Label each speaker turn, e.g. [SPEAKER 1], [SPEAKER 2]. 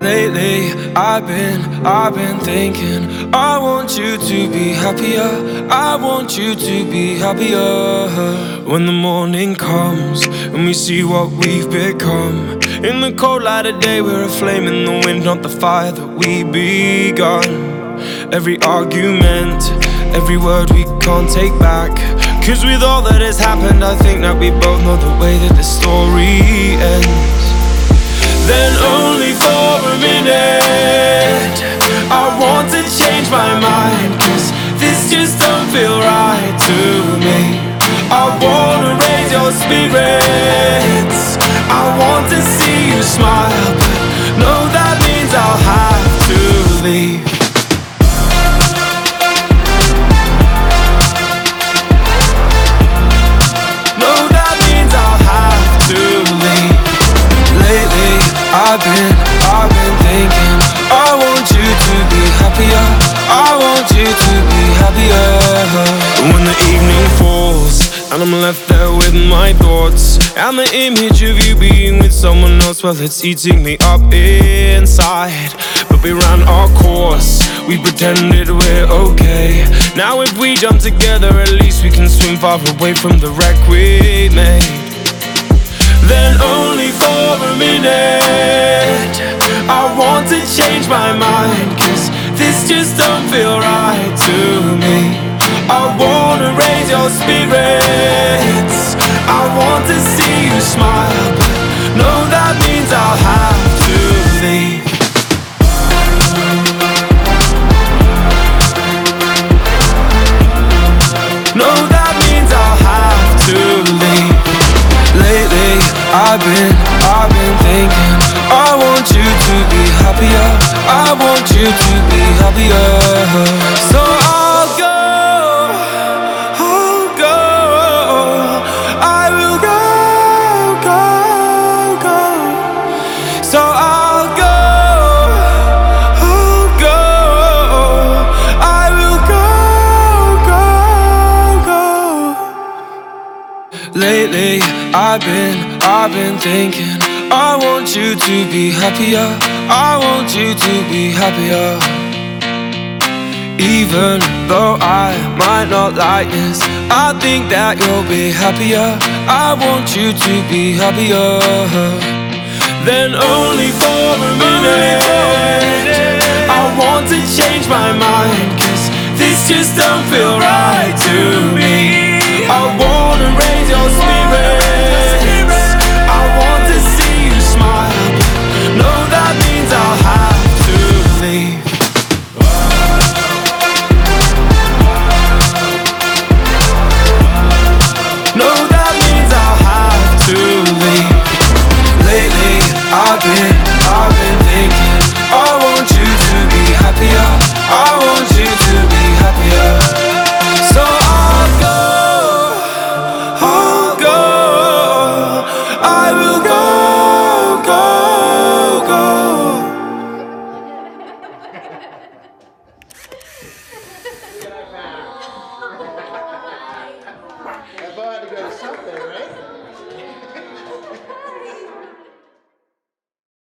[SPEAKER 1] Lately, I've been thinking I want you to be happier. I want you to be happier. When the morning comes and we see what we've become, in the cold light of day we're a flame in the wind, not the fire that we begun. Every argument, every word we can't take back, 'cause with all that has happened I think that we both know the way that the story ends. Then only for a minute I want to change my mind, 'cause this just don't feel right to me. I wanna raise your spirits, I want to see you smile, but no, that means I'll have to leave. No, that means I'll have to leave. Lately, I've been thinking I want you to be happier. I want you to be happier. When the evening falls and I'm left there with my thoughts, and the image of you being with someone else, well, it's eating me up inside. But we ran our course, we pretended we're okay. Now if we jump together, at least we can swim far away from the wreck we made. Then only for a minute I want to change my mind, 'cause this just don't feel right to me. I wanna raise your spirits, I want to see you smile, but no, that means I'll have to leave. No, that means I'll have to leave. Lately, I've been thinking I want you to be happier. I want you to be happier. So I'll go, I will go. So I'll go, I will go. Lately, I've been thinking I want you to be happier. I want you to be happier. Even though I might not like this, I think that you'll be happier. I want you to be happier. Then only for a minute I want to change my mind, 'cause this just don't feel right.